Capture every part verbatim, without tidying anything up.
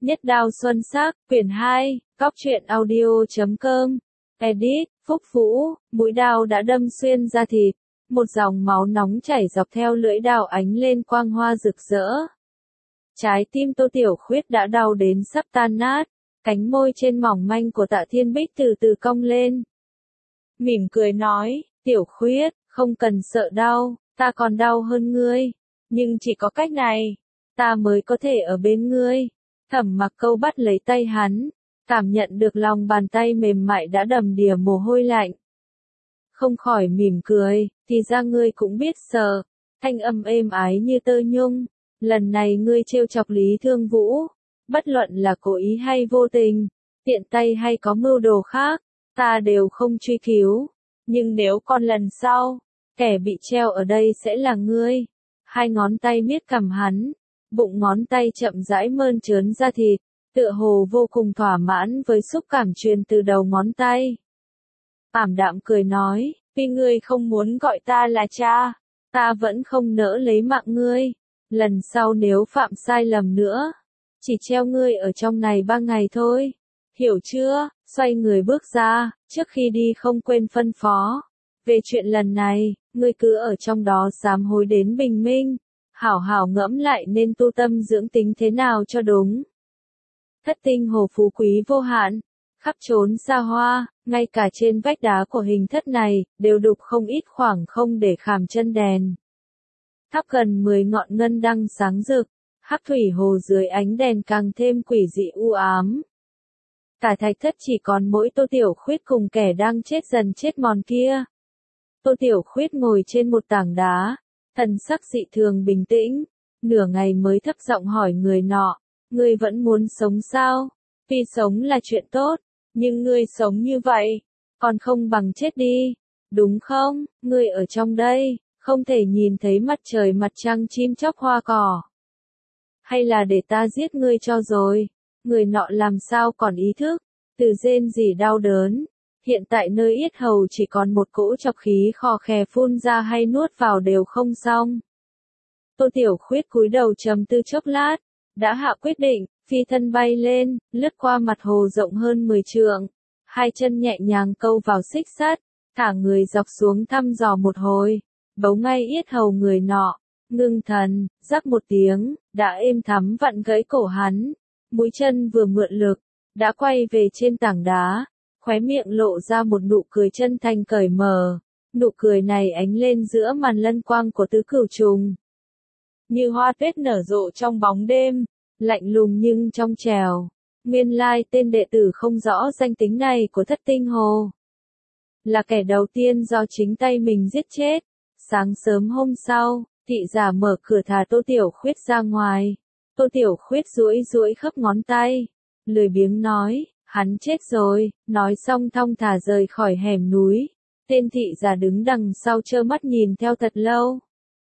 Nhất đao xuân sắc, quyển hai, cóc truyện audio chấm com, edit, Phúc Vũ, mũi đao đã đâm xuyên da thịt, một dòng máu nóng chảy dọc theo lưỡi đao ánh lên quang hoa rực rỡ. Trái tim Tô Tiểu Khuyết đã đau đến sắp tan nát, cánh môi trên mỏng manh của Tạ Thiên Bích từ từ cong lên. Mỉm cười nói, Tiểu Khuyết, không cần sợ đau, ta còn đau hơn ngươi, nhưng chỉ có cách này, ta mới có thể ở bên ngươi. Thẩm Mặc Câu bắt lấy tay hắn, cảm nhận được lòng bàn tay mềm mại đã đầm đìa mồ hôi lạnh. Không khỏi mỉm cười, thì ra ngươi cũng biết sợ, thanh âm êm ái như tơ nhung, lần này ngươi trêu chọc Lý Thương Vũ, bất luận là cố ý hay vô tình, tiện tay hay có mưu đồ khác, ta đều không truy cứu, nhưng nếu còn lần sau, kẻ bị treo ở đây sẽ là ngươi. Hai ngón tay miết cằm hắn, bụng ngón tay chậm rãi mơn trớn ra thịt, tựa hồ vô cùng thỏa mãn với xúc cảm truyền từ đầu ngón tay. Ảm đạm cười nói, vì ngươi không muốn gọi ta là cha, ta vẫn không nỡ lấy mạng ngươi, lần sau nếu phạm sai lầm nữa, chỉ treo ngươi ở trong này ba ngày thôi, hiểu chưa? Xoay người bước ra, trước khi đi không quên phân phó. Về chuyện lần này, ngươi cứ ở trong đó sám hối đến bình minh, hảo hảo ngẫm lại nên tu tâm dưỡng tính thế nào cho đúng. Thất tinh hồ phú quý vô hạn, khắp trốn xa hoa, ngay cả trên vách đá của hình thất này, đều đục không ít khoảng không để khảm chân đèn. Thắp gần mười ngọn ngân đăng sáng rực, hắc thủy hồ dưới ánh đèn càng thêm quỷ dị u ám. Cả thạch thất chỉ còn mỗi Tô Tiểu Khuyết cùng kẻ đang chết dần chết mòn kia. Tô Tiểu Khuyết ngồi trên một tảng đá, thần sắc dị thường bình tĩnh, nửa ngày mới thấp giọng hỏi người nọ, ngươi vẫn muốn sống sao? Tuy sống là chuyện tốt, nhưng ngươi sống như vậy, còn không bằng chết đi, đúng không? Ngươi ở trong đây, không thể nhìn thấy mặt trời mặt trăng chim chóc hoa cỏ. Hay là để ta giết ngươi cho rồi? Người nọ làm sao còn ý thức, từ rên rỉ đau đớn, hiện tại nơi yết hầu chỉ còn một cỗ chọc khí khò khè phun ra hay nuốt vào đều không xong. Tô Tiểu Khuyết cúi đầu trầm tư chốc lát, đã hạ quyết định, phi thân bay lên, lướt qua mặt hồ rộng hơn mười trượng, hai chân nhẹ nhàng câu vào xích sắt, thả người dọc xuống thăm dò một hồi, bấu ngay yết hầu người nọ, ngưng thần, rắc một tiếng, đã êm thắm vặn gãy cổ hắn. Mũi chân vừa mượn lực, đã quay về trên tảng đá, khóe miệng lộ ra một nụ cười chân thành cởi mở, nụ cười này ánh lên giữa màn lân quang của tứ cửu trùng. Như hoa tuyết nở rộ trong bóng đêm, lạnh lùng nhưng trong trẻo, nguyên lai tên đệ tử không rõ danh tính này của Thất Tinh Hồ. Là kẻ đầu tiên do chính tay mình giết chết, sáng sớm hôm sau, thị giả mở cửa thả Tô Tiểu Khuyết ra ngoài. Tô Tiểu Khuyết duỗi duỗi khớp ngón tay, lười biếng nói, hắn chết rồi, nói xong thong thả rời khỏi hẻm núi. Tên thị giả đứng đằng sau trơ mắt nhìn theo thật lâu.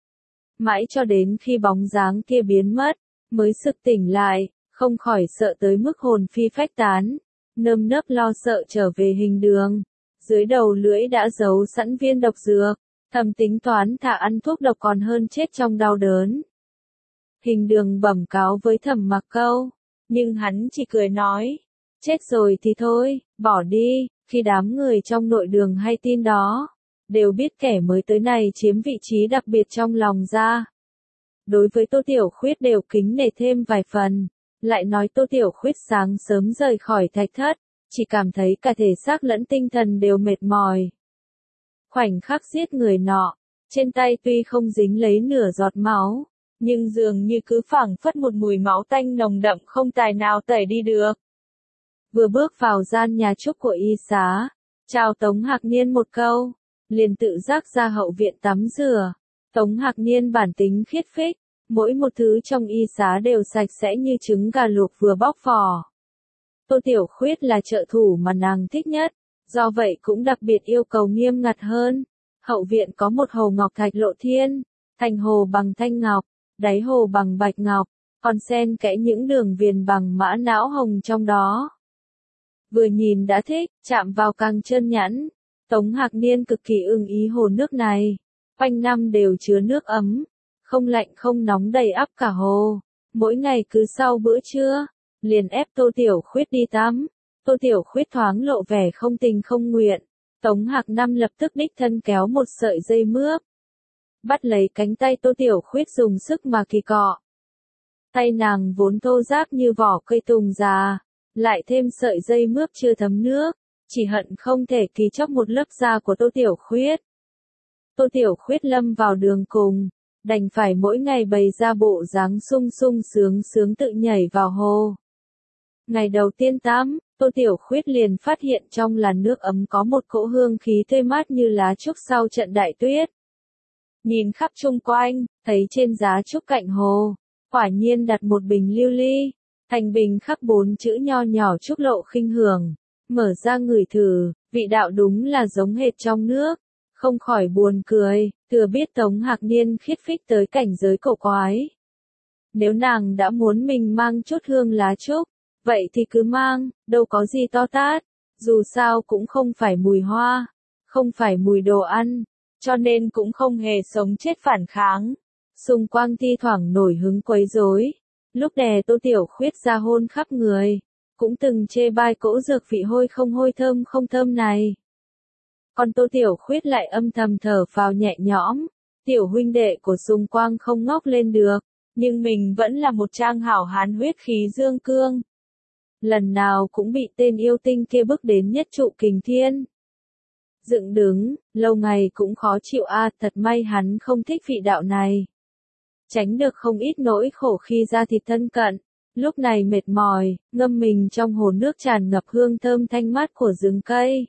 Mãi cho đến khi bóng dáng kia biến mất, mới sực tỉnh lại, không khỏi sợ tới mức hồn phi phách tán, nơm nớp lo sợ trở về hình đường. Dưới đầu lưỡi đã giấu sẵn viên độc dược, thầm tính toán thà ăn thuốc độc còn hơn chết trong đau đớn. Hình đường bẩm cáo với Thẩm Mặc Câu, nhưng hắn chỉ cười nói, chết rồi thì thôi, bỏ đi. Khi đám người trong nội đường hay tin đó, đều biết kẻ mới tới này chiếm vị trí đặc biệt trong lòng ra. Đối với Tô Tiểu Khuyết đều kính nể thêm vài phần, lại nói Tô Tiểu Khuyết sáng sớm rời khỏi thạch thất, chỉ cảm thấy cả thể xác lẫn tinh thần đều mệt mỏi. Khoảnh khắc giết người nọ, trên tay tuy không dính lấy nửa giọt máu, nhưng dường như cứ phảng phất một mùi máu tanh nồng đậm không tài nào tẩy đi được. Vừa bước vào gian nhà trúc của y xá, chào Tống Hạc Niên một câu, liền tự giác ra hậu viện tắm rửa. Tống Hạc Niên bản tính khiết phích, mỗi một thứ trong y xá đều sạch sẽ như trứng gà luộc vừa bóc vỏ. Tô Tiểu Khuyết là trợ thủ mà nàng thích nhất, do vậy cũng đặc biệt yêu cầu nghiêm ngặt hơn. Hậu viện có một hồ ngọc thạch lộ thiên, thành hồ bằng thanh ngọc, đáy hồ bằng bạch ngọc, còn xen kẽ những đường viền bằng mã não hồng trong đó. Vừa nhìn đã thích, chạm vào càng trơn nhẵn. Tống Hạc Niên cực kỳ ưng ý hồ nước này, quanh năm đều chứa nước ấm, không lạnh không nóng đầy ắp cả hồ. Mỗi ngày cứ sau bữa trưa, liền ép Tô Tiểu Khuyết đi tắm. Tô Tiểu Khuyết thoáng lộ vẻ không tình không nguyện. Tống Hạc Năm lập tức đích thân kéo một sợi dây mướp. Bắt lấy cánh tay Tô Tiểu Khuyết dùng sức mà kỳ cọ. Tay nàng vốn thô ráp như vỏ cây tùng già, lại thêm sợi dây mướp chưa thấm nước, chỉ hận không thể kỳ chóc một lớp da của Tô Tiểu Khuyết. Tô Tiểu Khuyết lâm vào đường cùng, đành phải mỗi ngày bày ra bộ dáng sung sung sướng sướng tự nhảy vào hồ. Ngày đầu tiên tắm, Tô Tiểu Khuyết liền phát hiện trong làn nước ấm có một cỗ hương khí tươi mát như lá trúc sau trận đại tuyết. Nhìn khắp chung quanh, thấy trên giá trúc cạnh hồ, quả nhiên đặt một bình lưu ly, thành bình khắc bốn chữ nho nhỏ trúc lộ khinh hưởng, mở ra ngửi thử, vị đạo đúng là giống hệt trong nước, không khỏi buồn cười, thừa biết Tống Hạc Niên khiết phích tới cảnh giới cổ quái. Nếu nàng đã muốn mình mang chút hương lá trúc, vậy thì cứ mang, đâu có gì to tát, dù sao cũng không phải mùi hoa, không phải mùi đồ ăn, cho nên cũng không hề sống chết phản kháng. Xung quanh thi thoảng nổi hứng quấy rối, lúc đè Tô Tiểu Khuyết ra hôn khắp người, cũng từng chê bai cỗ dược vị hôi không hôi thơm không thơm này. Còn Tô Tiểu Khuyết lại âm thầm thở phào nhẹ nhõm, tiểu huynh đệ của Xung Quang không ngóc lên được, nhưng mình vẫn là một trang hảo hán huyết khí dương cương. Lần nào cũng bị tên yêu tinh kia bức đến nhất trụ kình thiên. Dựng đứng, lâu ngày cũng khó chịu a, à, thật may hắn không thích vị đạo này. Tránh được không ít nỗi khổ khi ra thịt thân cận, lúc này mệt mỏi, ngâm mình trong hồ nước tràn ngập hương thơm thanh mát của rừng cây.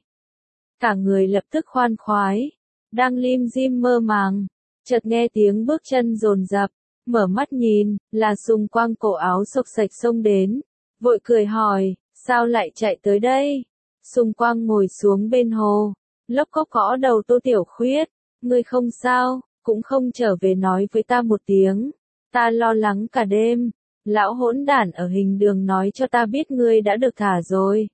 Cả người lập tức khoan khoái, đang lim dim mơ màng, chợt nghe tiếng bước chân dồn dập, mở mắt nhìn, là Xung Quang cổ áo xộc xạch xông đến, vội cười hỏi, sao lại chạy tới đây? Xung Quang ngồi xuống bên hồ, lốc cốc gõ đầu Tô Tiểu Khuyết, ngươi không sao, cũng không trở về nói với ta một tiếng, ta lo lắng cả đêm, lão hỗn đản ở hình đường nói cho ta biết ngươi đã được thả rồi.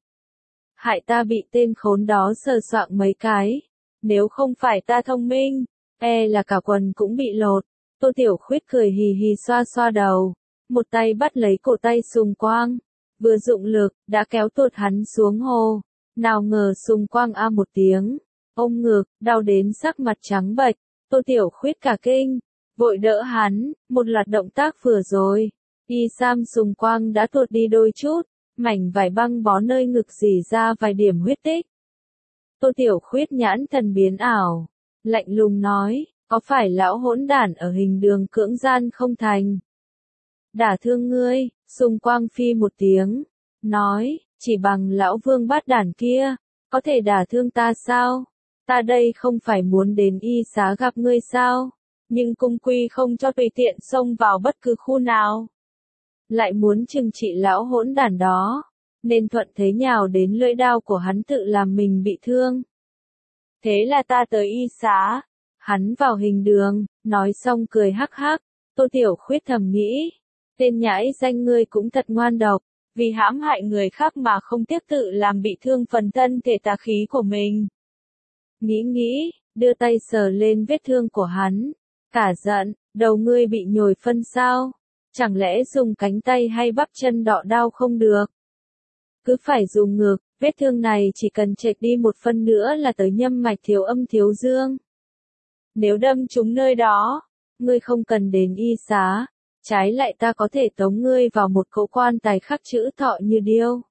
Hại ta bị tên khốn đó sờ soạng mấy cái, nếu không phải ta thông minh, e là cả quần cũng bị lột. Tô Tiểu Khuyết cười hì hì xoa xoa đầu, một tay bắt lấy cổ tay Xung Quang, vừa dụng lực, đã kéo tuột hắn xuống hồ, nào ngờ Xung Quang a một tiếng, ôm ngực, đau đến sắc mặt trắng bệch. Tô Tiểu Khuyết cả kinh, vội đỡ hắn, một loạt động tác vừa rồi, y sam Xung Quang đã tuột đi đôi chút, mảnh vải băng bó nơi ngực rỉ ra vài điểm huyết tích. Tô Tiểu Khuyết nhãn thần biến ảo, lạnh lùng nói, có phải lão hỗn đản ở hình đường cưỡng gian không thành? Đả thương ngươi, Xung Quang phi một tiếng, nói, chỉ bằng lão vương bát đản kia, có thể đả thương ta sao? Ta đây không phải muốn đến y xá gặp ngươi sao, nhưng cung quy không cho tùy tiện xông vào bất cứ khu nào. Lại muốn trừng trị lão hỗn đản đó, nên thuận thế nhào đến lưỡi đao của hắn tự làm mình bị thương. Thế là ta tới y xá, hắn vào hình đường, nói xong cười hắc hắc, Tô Tiểu Khuyết thầm nghĩ, tên nhãi danh ngươi cũng thật ngoan độc, vì hãm hại người khác mà không tiếc tự làm bị thương phần thân thể tà khí của mình. Nghĩ nghĩ, đưa tay sờ lên vết thương của hắn, cả giận, đầu ngươi bị nhồi phân sao, chẳng lẽ dùng cánh tay hay bắp chân đọ đau không được? Cứ phải dùng ngược, vết thương này chỉ cần chệch đi một phân nữa là tới nhâm mạch thiếu âm thiếu dương. Nếu đâm trúng nơi đó, ngươi không cần đến y xá, trái lại ta có thể tống ngươi vào một cỗ quan tài khắc chữ thọ như điêu.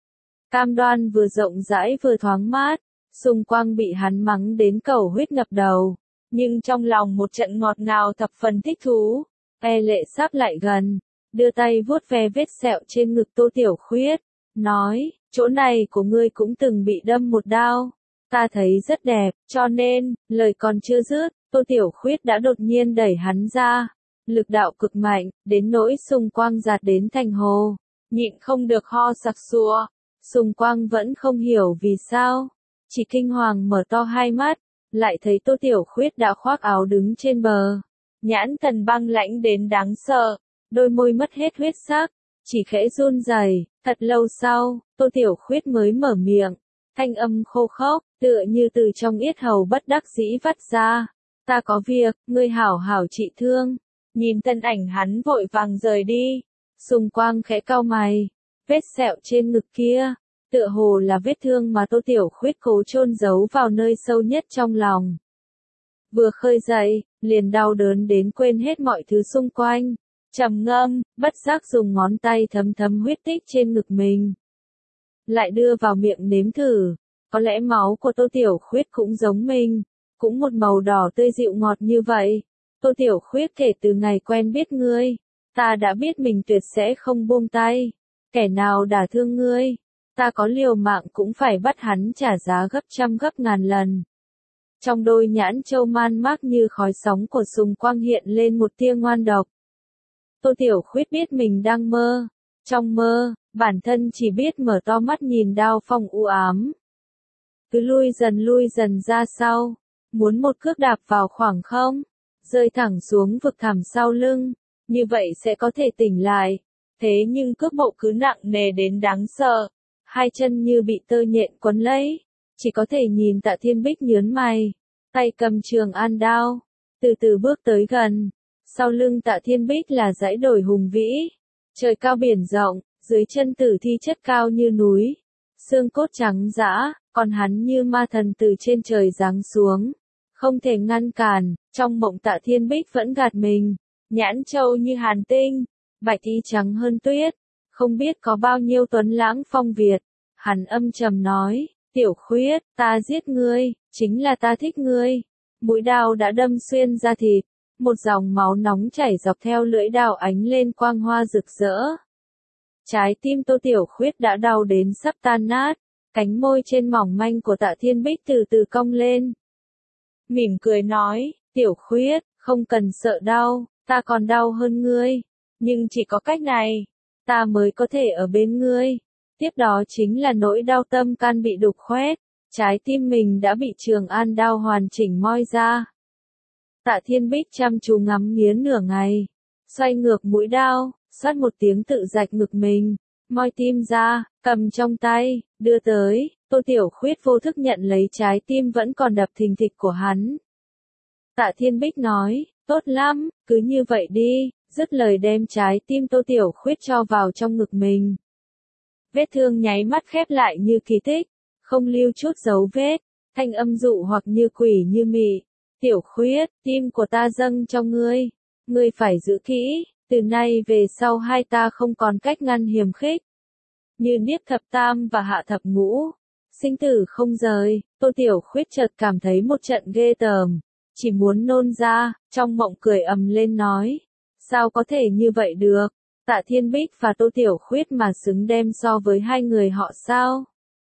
Cam đoan vừa rộng rãi vừa thoáng mát. Xung Quang bị hắn mắng đến cầu huyết ngập đầu, nhưng trong lòng một trận ngọt ngào thập phần thích thú, e lệ sắp lại gần, đưa tay vuốt ve vết sẹo trên ngực Tô Tiểu Khuyết, nói, chỗ này của ngươi cũng từng bị đâm một đao, ta thấy rất đẹp, cho nên, lời còn chưa dứt, Tô Tiểu Khuyết đã đột nhiên đẩy hắn ra, lực đạo cực mạnh, đến nỗi Xung Quang giạt đến thành hồ, nhịn không được ho sặc sụa. Xung Quang vẫn không hiểu vì sao. Chỉ kinh hoàng mở to hai mắt, lại thấy Tô Tiểu Khuyết đã khoác áo đứng trên bờ. Nhãn thần băng lãnh đến đáng sợ, đôi môi mất hết huyết sắc, chỉ khẽ run rẩy. Thật lâu sau, Tô Tiểu Khuyết mới mở miệng, thanh âm khô khốc, tựa như từ trong yết hầu bất đắc dĩ vắt ra. Ta có việc, ngươi hảo hảo trị thương. Nhìn thân ảnh hắn vội vàng rời đi. Xung Quang khẽ cau mày, Vết sẹo trên ngực kia, tựa hồ là vết thương mà Tô Tiểu Khuyết cố chôn giấu vào nơi sâu nhất trong lòng. Vừa khơi dậy, liền đau đớn đến quên hết mọi thứ xung quanh, trầm ngâm, bất giác dùng ngón tay thấm thấm huyết tích trên ngực mình. Lại đưa vào miệng nếm thử, có lẽ máu của Tô Tiểu Khuyết cũng giống mình, cũng một màu đỏ tươi dịu ngọt như vậy. Tô Tiểu Khuyết, kể từ ngày quen biết ngươi, ta đã biết mình tuyệt sẽ không buông tay. Kẻ nào đả thương ngươi, ta có liều mạng cũng phải bắt hắn trả giá gấp trăm gấp ngàn lần. Trong đôi nhãn châu man mác như khói sóng của Sùng Quang hiện lên một tia ngoan độc. Tô Tiểu Khuyết biết mình đang mơ. Trong mơ, bản thân chỉ biết mở to mắt nhìn Đao Phong u ám. Cứ lui dần lui dần ra sau, muốn một cước đạp vào khoảng không, rơi thẳng xuống vực thẳm sau lưng, như vậy sẽ có thể tỉnh lại. Thế nhưng cước bộ cứ nặng nề đến đáng sợ, hai chân như bị tơ nhện quấn lấy, chỉ có thể nhìn Tạ Thiên Bích nhớn mày, tay cầm trường an đao, từ từ bước tới gần. Sau lưng Tạ Thiên Bích là dãy đồi hùng vĩ, trời cao biển rộng, dưới chân Tử Thi chất cao như núi, xương cốt trắng dã, còn hắn như ma thần từ trên trời giáng xuống, không thể ngăn cản. Trong mộng Tạ Thiên Bích vẫn gạt mình, nhãn châu như hàn tinh, bạch y trắng hơn tuyết, không biết có bao nhiêu tuấn lãng phong Việt. Hắn âm trầm nói, Tiểu Khuyết, ta giết ngươi, chính là ta thích ngươi. Mũi đao đã đâm xuyên da thịt, một dòng máu nóng chảy dọc theo lưỡi đao ánh lên quang hoa rực rỡ. Trái tim Tô Tiểu Khuyết đã đau đến sắp tan nát, cánh môi trên mỏng manh của Tạ Thiên Bích từ từ cong lên. Mỉm cười nói, Tiểu Khuyết, không cần sợ đau, ta còn đau hơn ngươi, nhưng chỉ có cách này, ta mới có thể ở bên ngươi. Tiếp đó chính là nỗi đau tâm can bị đục khoét, trái tim mình đã bị trường an đao hoàn chỉnh moi ra. Tạ Thiên Bích chăm chú ngắm nghía nửa ngày, xoay ngược mũi đao, xoát một tiếng tự rạch ngực mình, moi tim ra, cầm trong tay, đưa tới. Tô Tiểu Khuyết vô thức nhận lấy trái tim vẫn còn đập thình thịch của hắn. Tạ Thiên Bích nói, tốt lắm, cứ như vậy đi, dứt lời đem trái tim Tô Tiểu Khuyết cho vào trong ngực mình. Vết thương nháy mắt khép lại như kỳ tích, không lưu chút dấu vết, thanh âm dụ hoặc như quỷ như mị. Tiểu Khuyết, tim của ta dâng cho ngươi, ngươi phải giữ kỹ, từ nay về sau hai ta không còn cách ngăn hiềm khích. Như Niếp thập tam và Hạ thập ngũ, sinh tử không rời. Tô Tiểu Khuyết chợt cảm thấy một trận ghê tởm, chỉ muốn nôn ra, trong mộng cười ầm lên nói, sao có thể như vậy được, Tạ Thiên Bích và Tô Tiểu Khuyết mà xứng đem so với hai người họ sao?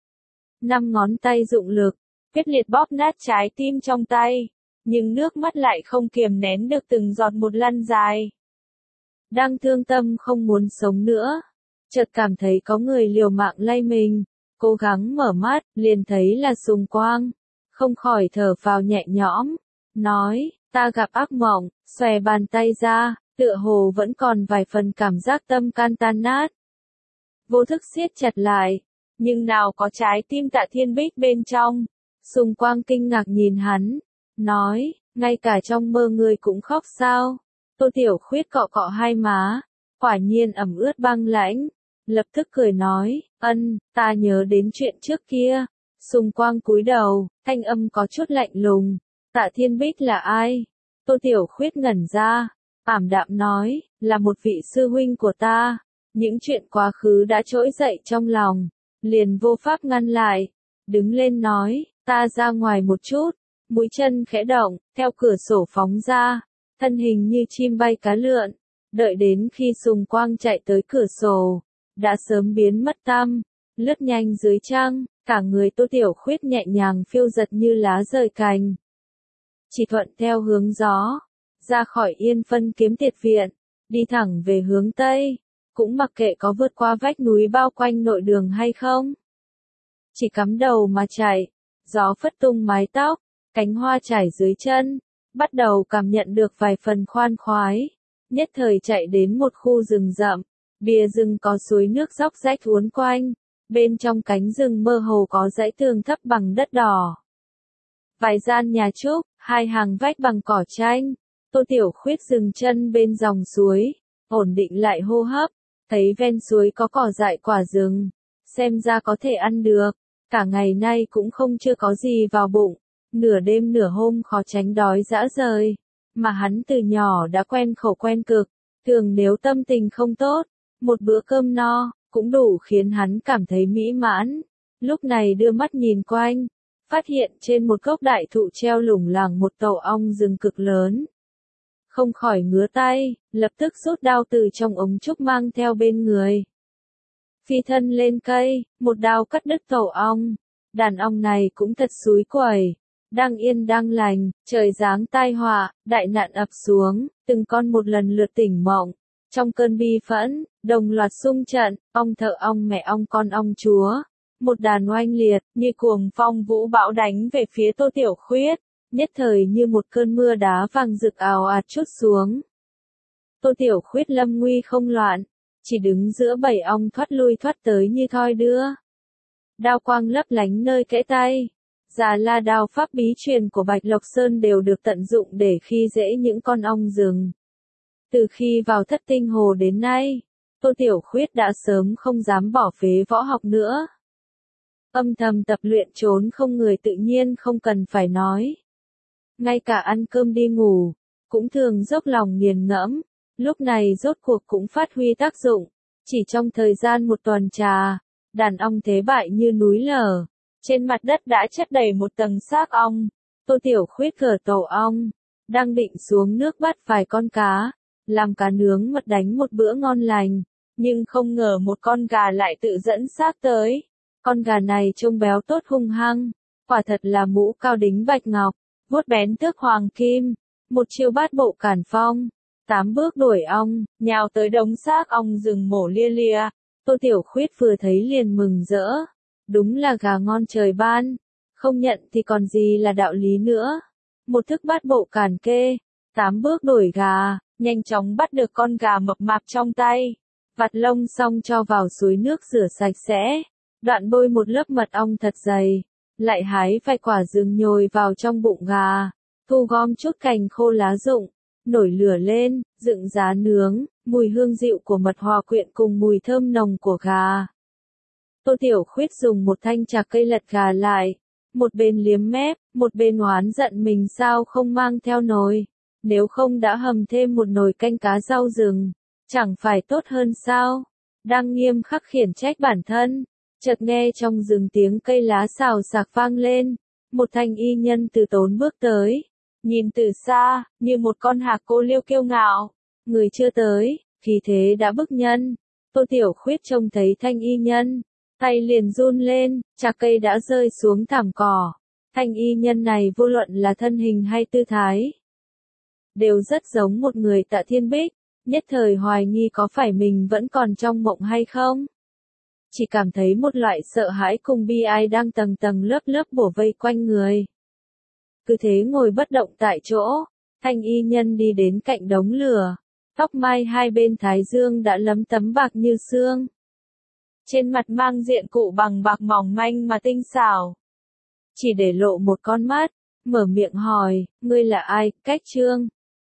Năm ngón tay dụng lực, quyết liệt bóp nát trái tim trong tay, nhưng nước mắt lại không kiềm nén được từng giọt một lăn dài. Đang thương tâm không muốn sống nữa, chợt cảm thấy có người liều mạng lay mình, cố gắng mở mắt, liền thấy là Sùng Quang, không khỏi thở phào nhẹ nhõm, nói, ta gặp ác mộng, xòe bàn tay ra, tựa hồ vẫn còn vài phần cảm giác tâm can tan nát. Vô thức siết chặt lại, nhưng nào có trái tim Tạ Thiên Bích bên trong. Sùng Quang kinh ngạc nhìn hắn, nói, ngay cả trong mơ ngươi cũng khóc sao? Tô Tiểu Khuyết cọ cọ hai má, quả nhiên ẩm ướt băng lãnh, lập tức cười nói, ân, ta nhớ đến chuyện trước kia. Sùng Quang cúi đầu, thanh âm có chút lạnh lùng, Tạ Thiên Bích là ai? Tô Tiểu Khuyết ngẩn ra, ảm đạm nói, là một vị sư huynh của ta. Những chuyện quá khứ đã trỗi dậy trong lòng, liền vô pháp ngăn lại, đứng lên nói, ta ra ngoài một chút, mũi chân khẽ động, theo cửa sổ phóng ra, thân hình như chim bay cá lượn, đợi đến khi Sùng Quang chạy tới cửa sổ, đã sớm biến mất tăm, lướt nhanh dưới trăng, cả người Tô Tiểu Khuyết nhẹ nhàng phiêu giật như lá rời cành. Chỉ thuận theo hướng gió, ra khỏi Yên Phân Kiếm Tiệt Viện, đi thẳng về hướng Tây, cũng mặc kệ có vượt qua vách núi bao quanh nội đường hay không. Chỉ cắm đầu mà chạy, gió phất tung mái tóc, cánh hoa trải dưới chân, bắt đầu cảm nhận được vài phần khoan khoái, nhất thời chạy đến một khu rừng rậm, bìa rừng có suối nước róc rách uốn quanh, bên trong cánh rừng mơ hồ có dãy tường thấp bằng đất đỏ. Vài gian nhà trúc, hai hàng vách bằng cỏ tranh. Tô Tiểu Khuyết dừng chân bên dòng suối, ổn định lại hô hấp, thấy ven suối có cỏ dại quả rừng, xem ra có thể ăn được, cả ngày nay cũng không chưa có gì vào bụng, nửa đêm nửa hôm khó tránh đói rã rời, mà hắn từ nhỏ đã quen khổ quen cực, thường nếu tâm tình không tốt, một bữa cơm no, cũng đủ khiến hắn cảm thấy mỹ mãn, lúc này đưa mắt nhìn quanh, phát hiện trên một gốc đại thụ treo lủng lẳng một tổ ong rừng cực lớn. Không khỏi ngứa tay, lập tức rút đao từ trong ống trúc mang theo bên người. Phi thân lên cây, một đao cắt đứt tổ ong. Đàn ong này cũng thật xúi quẩy, đang yên đang lành, trời giáng tai họa, đại nạn ập xuống, từng con một lần lượt tỉnh mộng. Trong cơn bi phẫn, đồng loạt xung trận, ong thợ ong mẹ ong con ong chúa. Một đàn oanh liệt, như cuồng phong vũ bão đánh về phía Tô Tiểu Khuyết, nhất thời như một cơn mưa đá vàng rực ào ạt trút xuống. Tô Tiểu Khuyết lâm nguy không loạn, chỉ đứng giữa bầy ong thoát lui thoát tới như thoi đưa. Đao quang lấp lánh nơi kẽ tay, Già La đao pháp bí truyền của Bạch Lộc Sơn đều được tận dụng để khi dễ những con ong rừng. Từ khi vào Thất Tinh Hồ đến nay, Tô Tiểu Khuyết đã sớm không dám bỏ phế võ học nữa. Âm thầm tập luyện trốn không người tự nhiên không cần phải nói. Ngay cả ăn cơm đi ngủ, cũng thường dốc lòng nghiền ngẫm, lúc này rốt cuộc cũng phát huy tác dụng. Chỉ trong thời gian một tuần trà, đàn ong thế bại như núi lở, trên mặt đất đã chất đầy một tầng xác ong. Tô Tiểu Khuyết cởi tổ ong, đang định xuống nước bắt vài con cá, làm cá nướng mật đánh một bữa ngon lành, nhưng không ngờ một con gà lại tự dẫn xác tới. Con gà này trông béo tốt hung hăng, quả thật là mũ cao đính bạch ngọc, vuốt bén tước hoàng kim, một chiêu bát bộ cản phong, tám bước đuổi ong, nhào tới đống xác ong rừng mổ lia lia. Tô Tiểu Khuyết vừa thấy liền mừng rỡ, đúng là gà ngon trời ban, không nhận thì còn gì là đạo lý nữa. Một thức bát bộ cản kê, tám bước đuổi gà, nhanh chóng bắt được con gà mập mạp trong tay, vặt lông xong cho vào suối nước rửa sạch sẽ. Đoạn bôi một lớp mật ong thật dày, lại hái vài quả rừng nhồi vào trong bụng gà, thu gom chút cành khô lá rụng, nổi lửa lên, dựng giá nướng, mùi hương dịu của mật hòa quyện cùng mùi thơm nồng của gà. Tô Tiểu Khuyết dùng một thanh chạc cây lật gà lại, một bên liếm mép, một bên oán giận mình sao không mang theo nồi, nếu không đã hầm thêm một nồi canh cá rau rừng, chẳng phải tốt hơn sao? Đang nghiêm khắc khiển trách bản thân. Chợt nghe trong rừng tiếng cây lá xào xạc vang lên, một thanh y nhân từ tốn bước tới, nhìn từ xa, như một con hạc cô liêu kiêu ngạo, người chưa tới, khí thế đã bức nhân. Tô Tiểu Khuyết trông thấy thanh y nhân, tay liền run lên, chạc cây đã rơi xuống thảm cỏ. Thanh y nhân này vô luận là thân hình hay tư thái, đều rất giống một người Tạ Thiên Bích, nhất thời hoài nghi có phải mình vẫn còn trong mộng hay không. Chỉ cảm thấy một loại sợ hãi cùng bi ai đang tầng tầng lớp lớp bổ vây quanh người. Cứ thế ngồi bất động tại chỗ, thanh y nhân đi đến cạnh đống lửa, tóc mai hai bên thái dương đã lấm tấm bạc như xương. Trên mặt mang diện cụ bằng bạc mỏng manh mà tinh xảo. Chỉ để lộ một con mắt, mở miệng hỏi, ngươi là ai, Cách Trương,